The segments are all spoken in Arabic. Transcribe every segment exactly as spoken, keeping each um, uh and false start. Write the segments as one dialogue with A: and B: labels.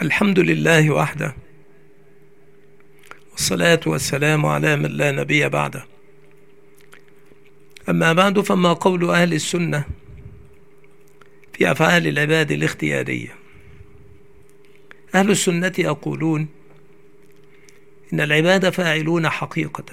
A: الحمد لله وحده، والصلاة والسلام على من لا نبي بعده. أما بعد، فما قول أهل السنة في أفعال العباد الاختيارية؟ أهل السنة يقولون إن العباد فاعلون حقيقة،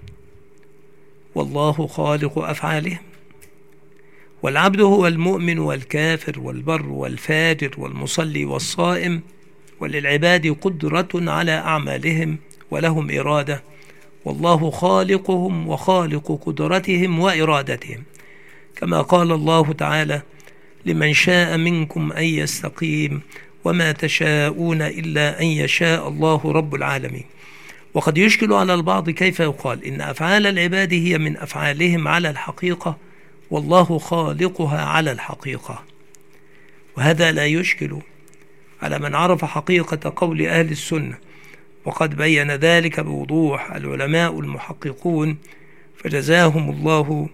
A: والله خالق أفعالهم، والعبد هو المؤمن والكافر والبر والفاجر والمصلي والصائم، وللعباد قدرة على أعمالهم ولهم إرادة، والله خالقهم وخالق قدرتهم وإرادتهم، كما قال الله تعالى: لمن شاء منكم أن يستقيم وما تشاءون إلا أن يشاء الله رب العالمين. وقد يشكل على البعض كيف يقال إن أفعال العباد هي من أفعالهم على الحقيقة، والله خالقها على الحقيقة، وهذا لا يشكل على من عرف حقيقة قول أهل السنة، وقد بين ذلك بوضوح العلماء المحققون، فجزاهم الله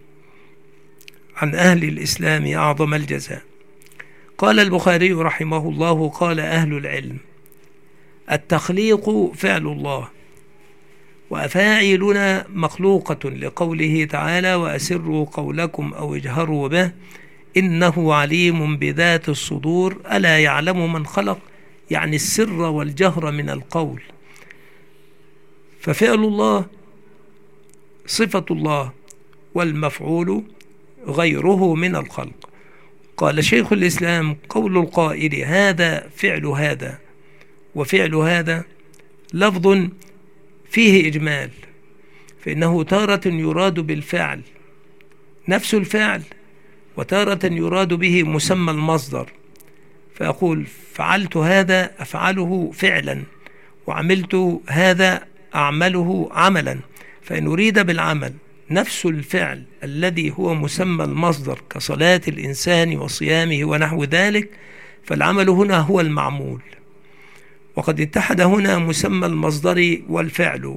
A: عن أهل الإسلام أعظم الجزاء. قال البخاري رحمه الله: قال أهل العلم: التخليق فعل الله، وأفاعلنا مخلوقة، لقوله تعالى: وأسروا قولكم أو اجهروا به إنه عليم بذات الصدور ألا يعلم من خلق، يعني السر والجهر من القول. ففعل الله صفة الله، والمفعول غيره من الخلق. قال شيخ الإسلام: قول القائل هذا فعل هذا وفعل هذا لفظ فيه إجمال، فإنه تارة يراد بالفعل نفس الفعل، وتارة يراد به مسمى المصدر، فأقول فعلت هذا أفعله فعلا، وعملت هذا أعمله عملا. فإن أريد بالعمل نفس الفعل الذي هو مسمى المصدر كصلاة الإنسان وصيامه ونحو ذلك، فالعمل هنا هو المعمول. وقد اتحد هنا مسمى المصدر والفعل.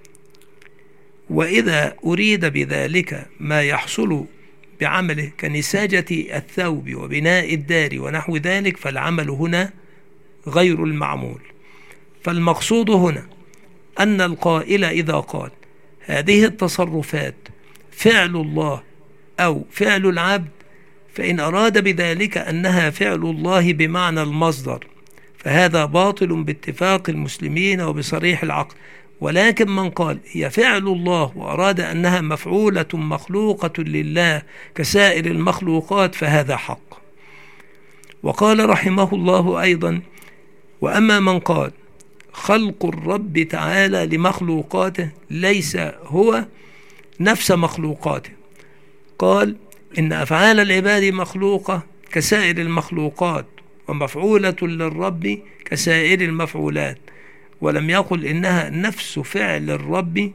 A: وإذا أريد بذلك ما يحصل بعمله كنساجة الثوب وبناء الدار ونحو ذلك، فالعمل هنا غير المعمول. فالمقصود هنا أن القائل إذا قال هذه التصرفات فعل الله أو فعل العبد، فإن أراد بذلك أنها فعل الله بمعنى المصدر، فهذا باطل باتفاق المسلمين وبصريح العقل. ولكن من قال هي فعل الله وأراد أنها مفعولة مخلوقة لله كسائر المخلوقات، فهذا حق. وقال رحمه الله أيضا: وأما من قال خلق الرب تعالى لمخلوقاته ليس هو نفس مخلوقاته، قال إن أفعال العباد مخلوقة كسائر المخلوقات، ومفعولة للرب كسائر المفعولات، ولم يقل إنها نفس فعل الرب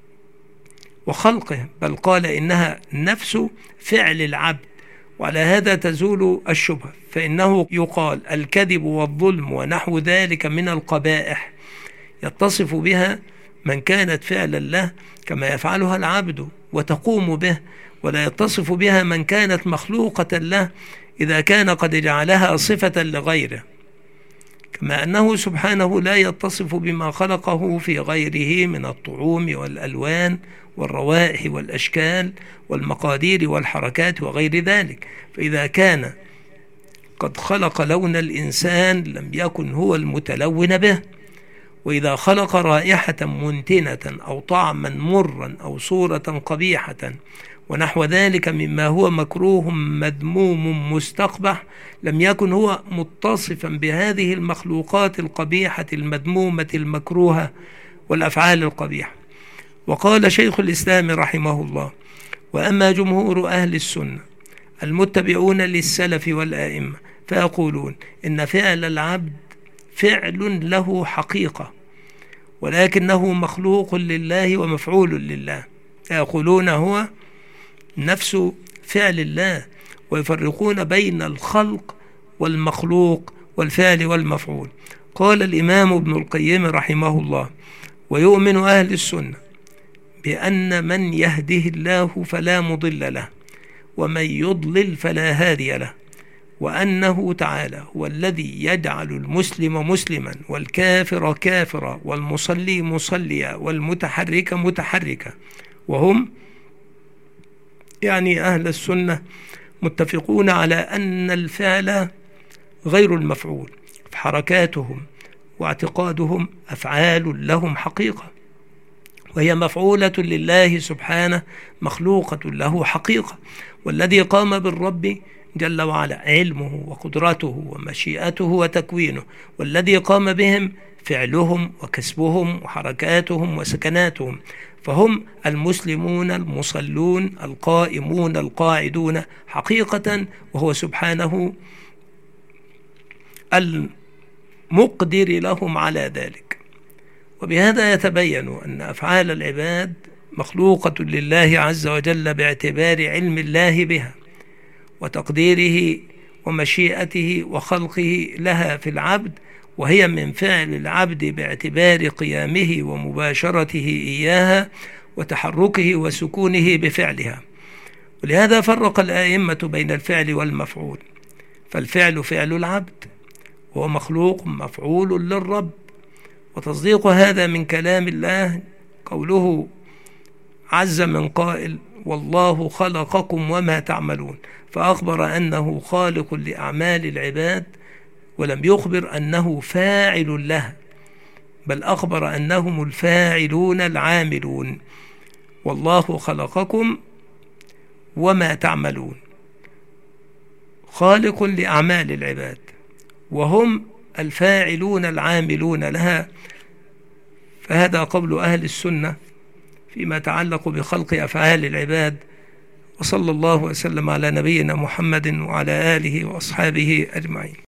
A: وخلقه، بل قال إنها نفس فعل العبد. وعلى هذا تزول الشبهة، فإنه يقال الكذب والظلم ونحو ذلك من القبائح يتصف بها من كانت فعلا له كما يفعلها العبد وتقوم به، ولا يتصف بها من كانت مخلوقة له إذا كان قد جعلها صفة لغيره، كما أنه سبحانه لا يتصف بما خلقه في غيره من الطعوم والألوان والروائح والأشكال والمقادير والحركات وغير ذلك. فإذا كان قد خلق لون الإنسان لم يكن هو المتلون به، وإذا خلق رائحة منتنة أو طعما مرا أو صورة قبيحة ونحو ذلك مما هو مكروه مذموم مستقبح، لم يكن هو متصفا بهذه المخلوقات القبيحة المذمومة المكروهة والأفعال القبيحة. وقال شيخ الإسلام رحمه الله: وأما جمهور أهل السنة المتبعون للسلف والآئمة فيقولون إن فعل العبد فعل له حقيقة، ولكنه مخلوق لله ومفعول لله، فيقولون هو نفس فعل الله، ويفرقون بين الخلق والمخلوق والفعل والمفعول. قال الإمام ابن القيم رحمه الله: ويؤمن أهل السنة بأن من يهده الله فلا مضل له، ومن يضلل فلا هادي له، وأنه تعالى هو الذي يجعل المسلم مسلما والكافر كافرا والمصلي مصليا والمتحرك متحركا. وهم يعني أهل السنة متفقون على أن الفعل غير المفعول، فحركاتهم واعتقادهم أفعال لهم حقيقة، وهي مفعولة لله سبحانه مخلوقة له حقيقة. والذي قام بالرب جل وعلا علمه وقدرته ومشيئته وتكوينه، والذي قام بهم فعلهم وكسبهم وحركاتهم وسكناتهم، فهم المسلمون المصلون القائمون القاعدون حقيقة، وهو سبحانه المقدر لهم على ذلك. وبهذا يتبين أن أفعال العباد مخلوقة لله عز وجل باعتبار علم الله بها وتقديره ومشيئته وخلقه لها في العبد، وهي من فعل العبد باعتبار قيامه ومباشرته إياها وتحركه وسكونه بفعلها. ولهذا فرق الآئمة بين الفعل والمفعول، فالفعل فعل العبد وهو مخلوق مفعول للرب. وتصديق هذا من كلام الله قوله عز من قائل والله خلقكم وما تعملون، فأخبر أنه خالق لأعمال العباد ولم يخبر أنه فاعل لها، بل أخبر أنهم الفاعلون العاملون. والله خلقكم وما تعملون، خالق لأعمال العباد وهم الفاعلون العاملون لها. فهذا قول أهل السنة فيما يتعلق بخلق أفعال العباد. وصلى الله وسلم على نبينا محمد وعلى آله وأصحابه أجمعين.